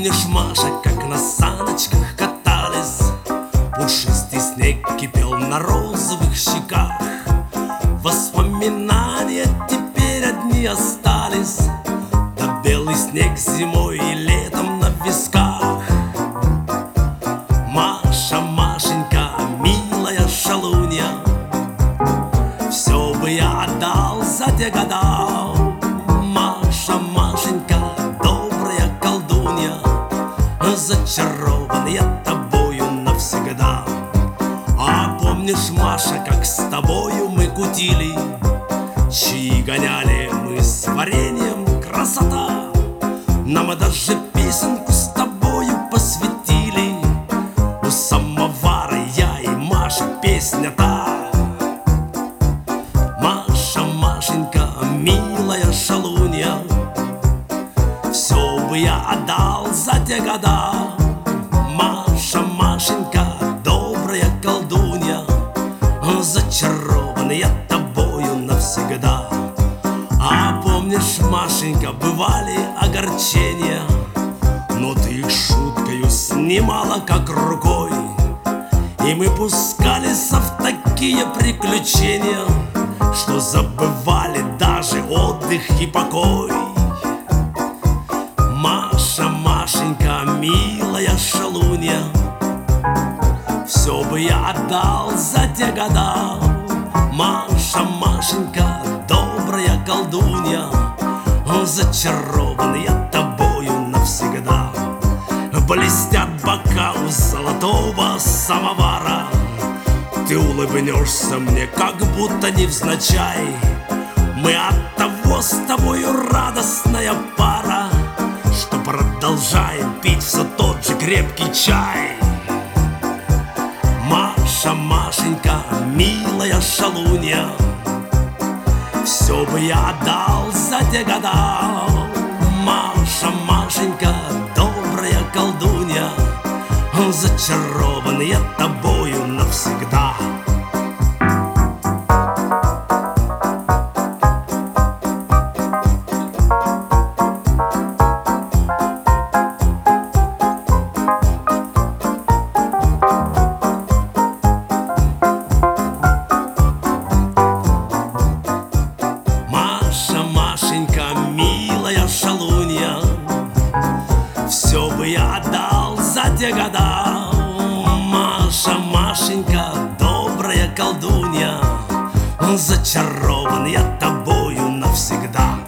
помнишь, Маша, как на саночках катались? Пушистый снег кипел на розовых щеках. Воспоминания теперь одни остались, да белый снег зимой и летом на висках. Маша, Машенька, милая шалунья, все бы я отдал за те года. Маша, Машенька, добрая колдунья, зачарован я тобою навсегда. А помнишь, Маша, как с тобою мы кутили, чаи гоняли мы с вареньем, красота. Нам даже песенку с тобою посвятили. У самовара я и Маша, песня та. Маша, Машенька, милая шалунья, все бы я отдал за те года. Маша, Машенька, добрая колдунья, зачарован я тобою навсегда. А помнишь, Машенька, бывали огорчения, но ты их шуткою снимала как рукой, и мы пускались в такие приключения, что забывали даже отдых и покой. Маша, Машенька, милая шалунья, все бы я отдал за те года. Маша, Машенька, добрая колдунья, зачарован я тобою навсегда. Блестят бока у золотого самовара, ты улыбнешься мне, как будто невзначай. Мы от того с тобою радостная пара, что продолжаем пить все тот же крепкий чай. Маша, Машенька, милая шалунья, все бы я отдал за те года. Маша, Машенька, добрая колдунья, зачарован я тобою навсегда. Маша, Машенька, милая шалунья, все бы я отдал за те года. Маша, Машенька, добрая колдунья, зачарован я тобою навсегда.